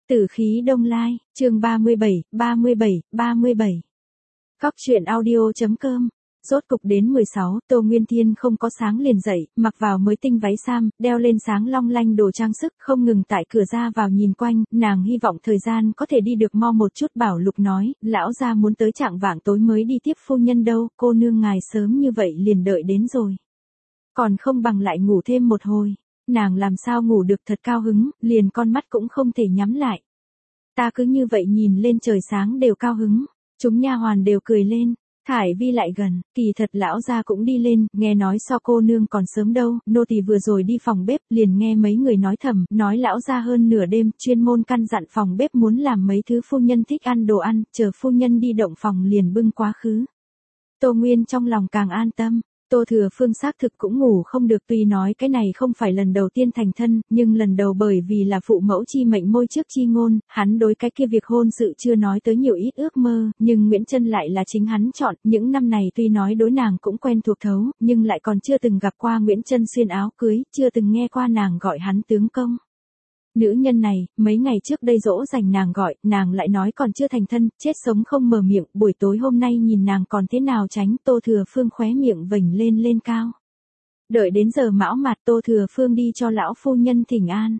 Tử khí đông lai, chương 37. Cóc truyện audio.com. Rốt cục đến 16, Tô Nguyên Thiên không có sáng liền dậy, mặc vào mới tinh váy sam, đeo lên sáng long lanh đồ trang sức, không ngừng tại cửa ra vào nhìn quanh, nàng hy vọng thời gian có thể đi được mau một chút. Bảo Lục nói, lão gia muốn tới trạng vạng tối mới đi tiếp phu nhân đâu, cô nương ngài sớm như vậy liền đợi đến rồi. Còn không bằng lại ngủ thêm một hồi. Nàng làm sao ngủ được, thật cao hứng, liền con mắt cũng không thể nhắm lại. Ta cứ như vậy nhìn lên trời sáng đều cao hứng, chúng nha hoàn đều cười lên. Thải Vi lại gần, kỳ thật lão gia cũng đi lên, nghe nói so cô nương còn sớm đâu, nô tỳ vừa rồi đi phòng bếp, liền nghe mấy người nói thầm, nói lão gia hơn nửa đêm, chuyên môn căn dặn phòng bếp muốn làm mấy thứ phu nhân thích ăn đồ ăn, chờ phu nhân đi động phòng liền bưng quá khứ. Tô Nguyên trong lòng càng an tâm. Tô Thừa Phương xác thực cũng ngủ không được, tuy nói cái này không phải lần đầu tiên thành thân, nhưng lần đầu bởi vì là phụ mẫu chi mệnh môi trước chi ngôn, hắn đối cái kia việc hôn sự chưa nói tới nhiều ít ước mơ, nhưng Nguyễn Trân lại là chính hắn chọn, những năm này tuy nói đối nàng cũng quen thuộc thấu, nhưng lại còn chưa từng gặp qua Nguyễn Trân xuyên áo cưới, chưa từng nghe qua nàng gọi hắn tướng công. Nữ nhân này, mấy ngày trước đây dỗ dành nàng gọi, nàng lại nói còn chưa thành thân, chết sống không mở miệng, buổi tối hôm nay nhìn nàng còn thế nào tránh, Tô Thừa Phương khóe miệng vểnh lên cao. Đợi đến giờ mão mặt, Tô Thừa Phương đi cho lão phu nhân thỉnh an.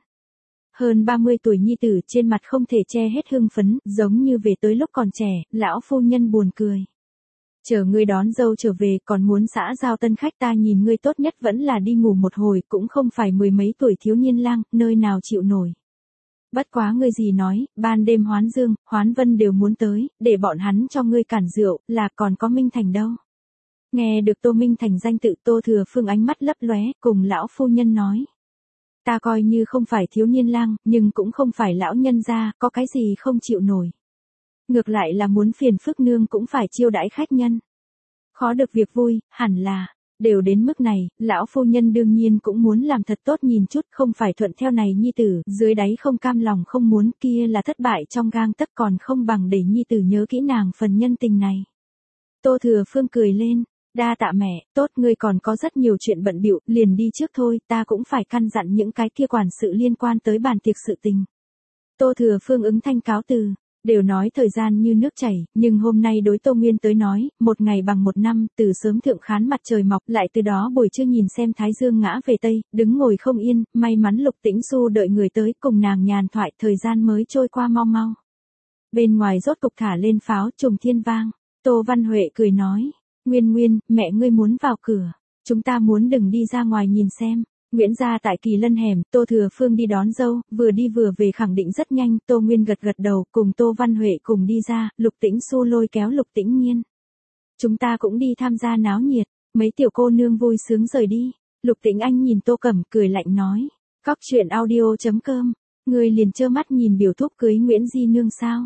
Hơn 30 tuổi nhi tử trên mặt không thể che hết hưng phấn, giống như về tới lúc còn trẻ, lão phu nhân buồn cười. Chờ ngươi đón dâu trở về còn muốn xã giao tân khách, ta nhìn ngươi tốt nhất vẫn là đi ngủ một hồi, cũng không phải mười mấy tuổi thiếu niên lang, nơi nào chịu nổi. Bất quá ngươi gì nói, ban đêm Hoán Dương, Hoán Vân đều muốn tới, để bọn hắn cho ngươi cản rượu, là còn có Minh Thành đâu. Nghe được Tô Minh Thành danh tự, Tô Thừa Phương ánh mắt lấp lóe, cùng lão phu nhân nói. Ta coi như không phải thiếu niên lang, nhưng cũng không phải lão nhân gia, có cái gì không chịu nổi. Ngược lại là muốn phiền phức nương cũng phải chiêu đãi khách nhân. Khó được việc vui, hẳn là, đều đến mức này, lão phu nhân đương nhiên cũng muốn làm thật tốt nhìn chút, không phải thuận theo này nhi tử, dưới đáy không cam lòng không muốn, kia là thất bại trong gang tấc, còn không bằng để nhi tử nhớ kỹ nàng phần nhân tình này. Tô Thừa Phương cười lên, đa tạ mẹ, tốt, ngươi còn có rất nhiều chuyện bận bịu, liền đi trước thôi, ta cũng phải căn dặn những cái kia quản sự liên quan tới bàn tiệc sự tình. Tô Thừa Phương ứng thanh cáo từ. Đều nói thời gian như nước chảy, nhưng hôm nay đối Tô Nguyên tới nói, một ngày bằng một năm, từ sớm thượng khán mặt trời mọc, lại từ đó buổi trưa nhìn xem thái dương ngã về tây, đứng ngồi không yên, may mắn Lục Tĩnh Xu đợi người tới, cùng nàng nhàn thoại, thời gian mới trôi qua mau mau. Bên ngoài rốt cục thả lên pháo, trùng thiên vang. Tô Văn Huệ cười nói, Nguyên, mẹ ngươi muốn vào cửa, chúng ta muốn đừng đi ra ngoài nhìn xem. Nguyễn gia tại Kỳ Lân hẻm, Tô Thừa Phương đi đón dâu, vừa đi vừa về khẳng định rất nhanh, Tô Nguyên gật đầu, cùng Tô Văn Huệ cùng đi ra, Lục Tĩnh Xu lôi kéo Lục Tĩnh Nhiên. Chúng ta cũng đi tham gia náo nhiệt, mấy tiểu cô nương vui sướng rời đi. Lục Tĩnh Anh nhìn Tô Cẩm cười lạnh nói, cóc truyện audio.com, ngươi liền trơ mắt nhìn biểu thúc cưới Nguyễn Di Nương sao?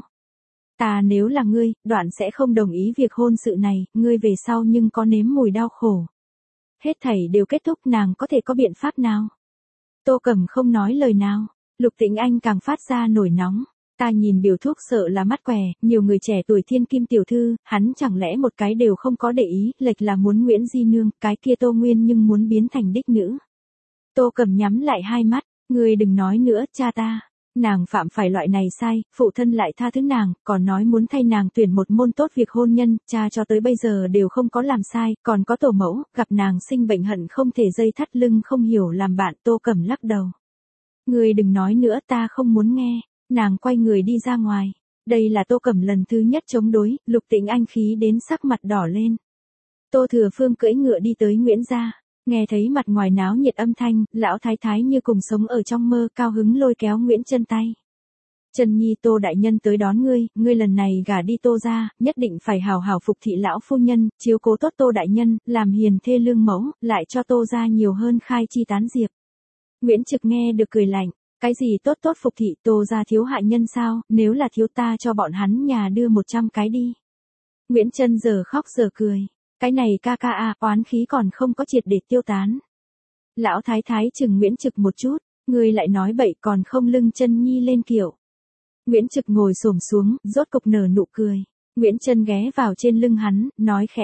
Ta nếu là ngươi, đoạn sẽ không đồng ý việc hôn sự này, ngươi về sau nhưng có nếm mùi đau khổ. Hết thảy đều kết thúc, nàng có thể có biện pháp nào? Tô Cẩm không nói lời nào, Lục Tĩnh Anh càng phát ra nổi nóng. Ta nhìn biểu thúc sợ là mắt què, nhiều người trẻ tuổi thiên kim tiểu thư, hắn chẳng lẽ một cái đều không có để ý, lệch là muốn Nguyễn Di Nương, cái kia Tô Nguyên nhưng muốn biến thành đích nữ. Tô Cẩm nhắm lại hai mắt, ngươi đừng nói nữa, cha ta. Nàng phạm phải loại này sai, phụ thân lại tha thứ nàng, còn nói muốn thay nàng tuyển một môn tốt việc hôn nhân, cha cho tới bây giờ đều không có làm sai, còn có tổ mẫu, gặp nàng sinh bệnh hận không thể dây thắt lưng không hiểu làm bạn. Tô Cẩm lắc đầu. Người đừng nói nữa, ta không muốn nghe. Nàng quay người đi ra ngoài. Đây là Tô Cẩm lần thứ nhất chống đối, Lục Tĩnh Anh khí đến sắc mặt đỏ lên. Tô Thừa Phương cưỡi ngựa đi tới Nguyễn gia. Nghe thấy mặt ngoài náo nhiệt âm thanh, lão thái thái như cùng sống ở trong mơ, cao hứng lôi kéo Nguyễn Trân tay. Trân Nhi, Tô đại nhân tới đón ngươi lần này gả đi Tô gia, nhất định phải hào hào phục thị lão phu nhân, chiếu cố tốt Tô đại nhân, làm hiền thê lương mẫu, lại cho Tô gia nhiều hơn khai chi tán diệp. Nguyễn Trực nghe được cười lạnh, cái gì tốt phục thị, Tô gia thiếu hạ nhân sao, nếu là thiếu ta cho bọn hắn nhà đưa 100 cái đi. Nguyễn Trân giờ khóc giờ cười. Cái này ca oán khí còn không có triệt để tiêu tán. Lão thái thái chừng Nguyễn Trực một chút, ngươi lại nói bậy còn không lưng Trân Nhi lên kiệu. Nguyễn Trực ngồi xổm xuống, rốt cục nở nụ cười. Nguyễn Trân ghé vào trên lưng hắn, nói khẽ,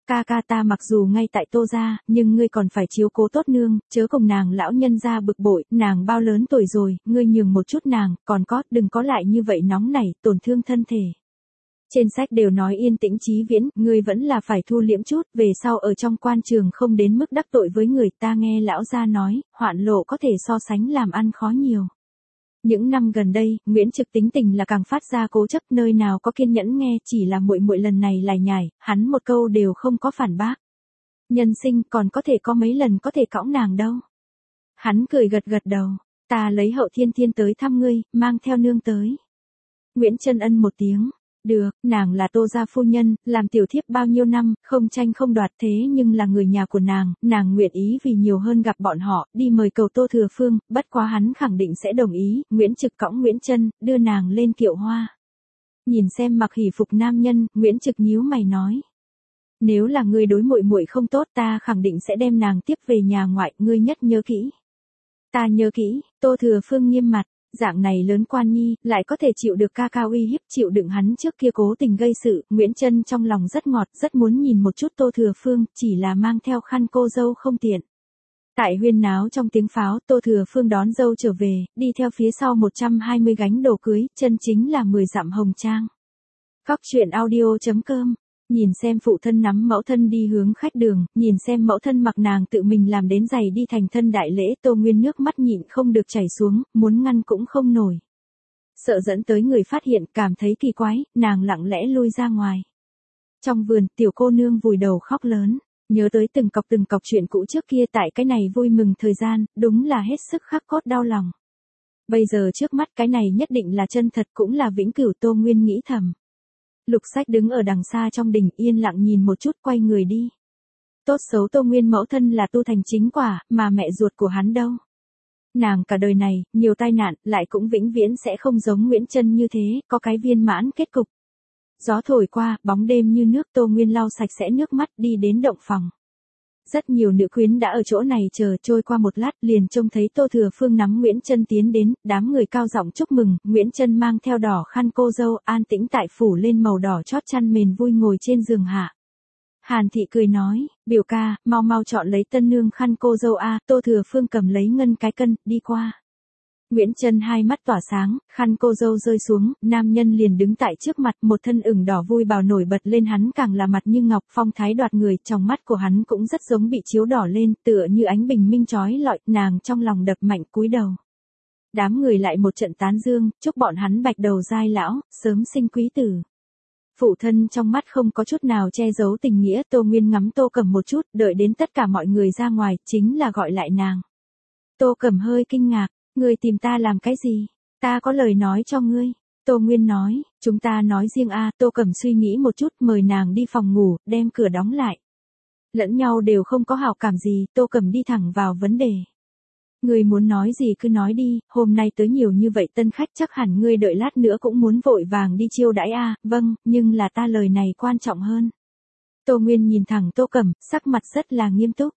ca ca ta mặc dù ngay tại Tô gia, nhưng ngươi còn phải chiếu cố tốt nương, chớ cùng nàng lão nhân gia bực bội, nàng bao lớn tuổi rồi, ngươi nhường một chút nàng, còn có, đừng có lại như vậy nóng nảy, tổn thương thân thể. Trên sách đều nói yên tĩnh chí viễn, ngươi vẫn là phải thu liễm chút, về sau ở trong quan trường không đến mức đắc tội với người, ta nghe lão gia nói, Hoạn Lộ có thể so sánh làm ăn khó nhiều. Những năm gần đây, Nguyễn Trực tính tình là càng phát ra cố chấp, nơi nào có kiên nhẫn nghe, chỉ là muội muội lần này lải nhải, hắn một câu đều không có phản bác. Nhân sinh còn có thể có mấy lần có thể cõng nàng đâu. Hắn cười gật gật đầu, ta lấy Hậu Thiên Thiên tới thăm ngươi, mang theo nương tới. Nguyễn Chân ân một tiếng. Được, nàng là Tô gia phu nhân, làm tiểu thiếp bao nhiêu năm, không tranh không đoạt thế nhưng là người nhà của nàng nguyện ý vì nhiều hơn gặp bọn họ, đi mời cầu Tô Thừa Phương, bất quá hắn khẳng định sẽ đồng ý, Nguyễn Trực cõng Nguyễn Chân, đưa nàng lên kiệu hoa. Nhìn xem mặc hỷ phục nam nhân, Nguyễn Trực nhíu mày nói. Nếu là ngươi đối muội muội không tốt ta khẳng định sẽ đem nàng tiếp về nhà ngoại, ngươi nhất nhớ kỹ. Ta nhớ kỹ, Tô Thừa Phương nghiêm mặt. Dạng này lớn quan nhi, lại có thể chịu được ca ca uy hiếp, chịu đựng hắn trước kia cố tình gây sự, Nguyễn Chân trong lòng rất ngọt, rất muốn nhìn một chút Tô Thừa Phương, chỉ là mang theo khăn cô dâu không tiện. Tại huyên náo trong tiếng pháo, Tô Thừa Phương đón dâu trở về, đi theo phía sau 120 gánh đồ cưới, chân chính là 10 dặm hồng trang. Góc truyện audio.com. Nhìn xem phụ thân nắm mẫu thân đi hướng khách đường, nhìn xem mẫu thân mặc nàng tự mình làm đến giày đi thành thân đại lễ, Tô Nguyên nước mắt nhịn không được chảy xuống, muốn ngăn cũng không nổi. Sợ dẫn tới người phát hiện, cảm thấy kỳ quái, nàng lặng lẽ lui ra ngoài. Trong vườn, tiểu cô nương vùi đầu khóc lớn, nhớ tới từng cọc chuyện cũ trước kia tại cái này vui mừng thời gian, đúng là hết sức khắc cốt đau lòng. Bây giờ trước mắt cái này nhất định là chân thật cũng là vĩnh cửu, Tô Nguyên nghĩ thầm. Lục Sách đứng ở đằng xa trong đình yên lặng nhìn một chút quay người đi. Tốt xấu Tô Nguyên mẫu thân là tu thành chính quả, mà mẹ ruột của hắn đâu. Nàng cả đời này, nhiều tai nạn, lại cũng vĩnh viễn sẽ không giống Nguyễn Chân như thế, có cái viên mãn kết cục. Gió thổi qua, bóng đêm như nước, Tô Nguyên lau sạch sẽ nước mắt đi đến động phòng. Rất nhiều nữ quyến đã ở chỗ này chờ, trôi qua một lát liền trông thấy Tô Thừa Phương nắm Nguyễn Chân tiến đến, đám người cao giọng chúc mừng, Nguyễn Chân mang theo đỏ khăn cô dâu, an tĩnh tại phủ lên màu đỏ chót chăn mền vui ngồi trên giường hạ. Hàn Thị cười nói, biểu ca, mau mau chọn lấy tân nương khăn cô dâu a. Tô Thừa Phương cầm lấy ngân cái cân, đi qua. Nguyễn Chân hai mắt tỏa sáng, khăn cô dâu rơi xuống, nam nhân liền đứng tại trước mặt, một thân ửng đỏ vui bào nổi bật lên, hắn càng là mặt như ngọc, phong thái đoạt người, trong mắt của hắn cũng rất giống bị chiếu đỏ lên, tựa như ánh bình minh chói lọi, nàng trong lòng đập mạnh cúi đầu. Đám người lại một trận tán dương, chúc bọn hắn bạch đầu giai lão, sớm sinh quý tử. Phụ thân trong mắt không có chút nào che giấu tình nghĩa, Tô Nguyên ngắm Tô Cẩm một chút, đợi đến tất cả mọi người ra ngoài, chính là gọi lại nàng. Tô Cẩm hơi kinh ngạc. Ngươi tìm ta làm cái gì? Ta có lời nói cho ngươi. Tô Nguyên nói, chúng ta nói riêng a. Tô Cẩm suy nghĩ một chút, mời nàng đi phòng ngủ, đem cửa đóng lại. Lẫn nhau đều không có hảo cảm gì, Tô Cẩm đi thẳng vào vấn đề. Ngươi muốn nói gì cứ nói đi, hôm nay tới nhiều như vậy tân khách chắc hẳn ngươi đợi lát nữa cũng muốn vội vàng đi chiêu đãi a. Vâng, nhưng là ta lời này quan trọng hơn. Tô Nguyên nhìn thẳng Tô Cẩm, sắc mặt rất là nghiêm túc.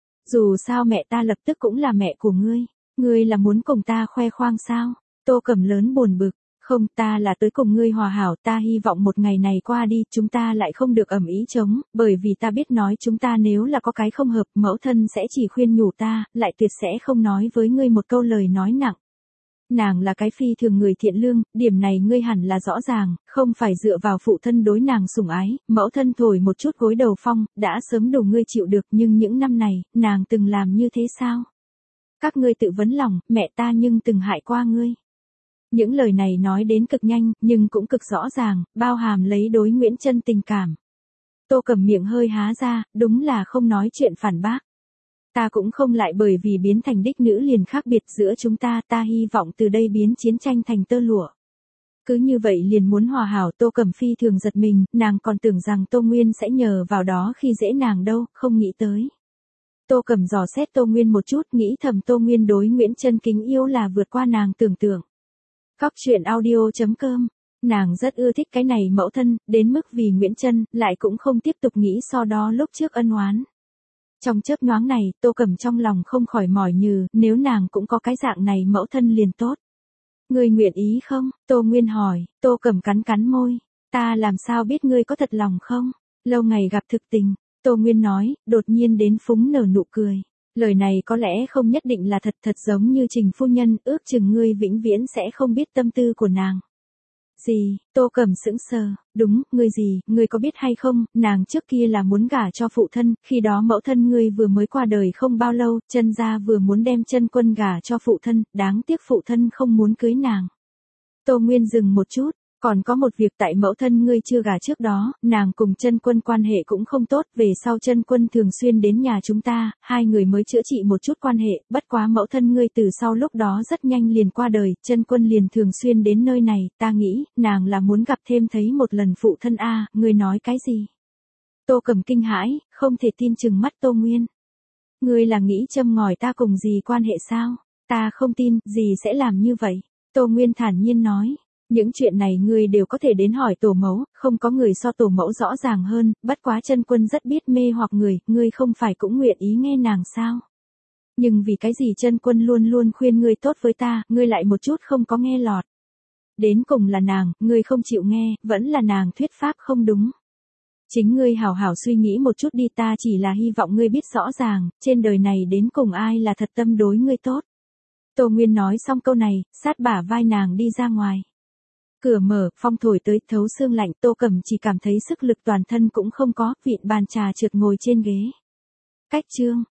Dù sao mẹ ta lập tức cũng là mẹ của ngươi. Ngươi là muốn cùng ta khoe khoang sao? Tô Cẩm lớn buồn bực, không, ta là tới cùng ngươi hòa hảo, ta hy vọng một ngày này qua đi, chúng ta lại không được ầm ĩ chống, bởi vì ta biết nói chúng ta nếu là có cái không hợp, mẫu thân sẽ chỉ khuyên nhủ ta, lại tuyệt sẽ không nói với ngươi một câu lời nói nặng. Nàng là cái phi thường người thiện lương, điểm này ngươi hẳn là rõ ràng, không phải dựa vào phụ thân đối nàng sủng ái, mẫu thân thổi một chút gối đầu phong, đã sớm đủ ngươi chịu được, nhưng những năm này, nàng từng làm như thế sao? Các ngươi tự vấn lòng, mẹ ta nhưng từng hại qua ngươi. Những lời này nói đến cực nhanh, nhưng cũng cực rõ ràng, bao hàm lấy đối Nguyễn Chân tình cảm. Tô Cẩm miệng hơi há ra, đúng là không nói chuyện phản bác. Ta cũng không lại bởi vì biến thành đích nữ liền khác biệt giữa chúng ta, ta hy vọng từ đây biến chiến tranh thành tơ lụa. Cứ như vậy liền muốn hòa hảo. Tô Cẩm phi thường giật mình, nàng còn tưởng rằng Tô Nguyên sẽ nhờ vào đó khi dễ nàng đâu, không nghĩ tới. Tô Cẩm dò xét Tô Nguyên một chút, nghĩ thầm Tô Nguyên đối Nguyễn Chân kính yêu là vượt qua nàng tưởng tượng. Góc truyện audio.com. Nàng rất ưa thích cái này mẫu thân, đến mức vì Nguyễn Chân, lại cũng không tiếp tục nghĩ so đó lúc trước ân oán. Trong chớp nhoáng này, Tô Cẩm trong lòng không khỏi mỏi nhừ, nếu nàng cũng có cái dạng này mẫu thân liền tốt. Ngươi nguyện ý không? Tô Nguyên hỏi. Tô Cẩm cắn cắn môi. Ta làm sao biết ngươi có thật lòng không? Lâu ngày gặp thực tình. Tô Nguyên nói, đột nhiên đến phúng nở nụ cười. Lời này có lẽ không nhất định là thật, thật giống như Trình phu nhân, ước chừng ngươi vĩnh viễn sẽ không biết tâm tư của nàng. Gì, Tô Cẩm sững sờ, đúng, ngươi gì, ngươi có biết hay không, nàng trước kia là muốn gả cho phụ thân, khi đó mẫu thân ngươi vừa mới qua đời không bao lâu, Chân gia vừa muốn đem Chân Quân gả cho phụ thân, đáng tiếc phụ thân không muốn cưới nàng. Tô Nguyên dừng một chút, còn có một việc tại mẫu thân ngươi chưa gả trước đó, nàng cùng Chân Quân quan hệ cũng không tốt, về sau Chân Quân thường xuyên đến nhà chúng ta, hai người mới chữa trị một chút quan hệ, bất quá mẫu thân ngươi từ sau lúc đó rất nhanh liền qua đời, Chân Quân liền thường xuyên đến nơi này, ta nghĩ, nàng là muốn gặp thêm thấy một lần phụ thân a, ngươi nói cái gì? Tô Cẩm kinh hãi, không thể tin chừng mắt Tô Nguyên. Ngươi là nghĩ châm ngòi ta cùng gì quan hệ sao? Ta không tin, gì sẽ làm như vậy? Tô Nguyên thản nhiên nói. Những chuyện này ngươi đều có thể đến hỏi tổ mẫu, không có người so tổ mẫu rõ ràng hơn, bất quá Chân Quân rất biết mê hoặc người, ngươi không phải cũng nguyện ý nghe nàng sao? Nhưng vì cái gì Chân Quân luôn luôn khuyên ngươi tốt với ta, ngươi lại một chút không có nghe lọt. Đến cùng là nàng, ngươi không chịu nghe, vẫn là nàng thuyết pháp không đúng. Chính ngươi hảo hảo suy nghĩ một chút đi, ta chỉ là hy vọng ngươi biết rõ ràng, trên đời này đến cùng ai là thật tâm đối ngươi tốt. Tô Nguyên nói xong câu này, sát bả vai nàng đi ra ngoài. Cửa mở, phong thổi tới thấu xương lạnh, Tô Cẩm chỉ cảm thấy sức lực toàn thân cũng không có, vịn bàn trà trượt ngồi trên ghế. Cách chương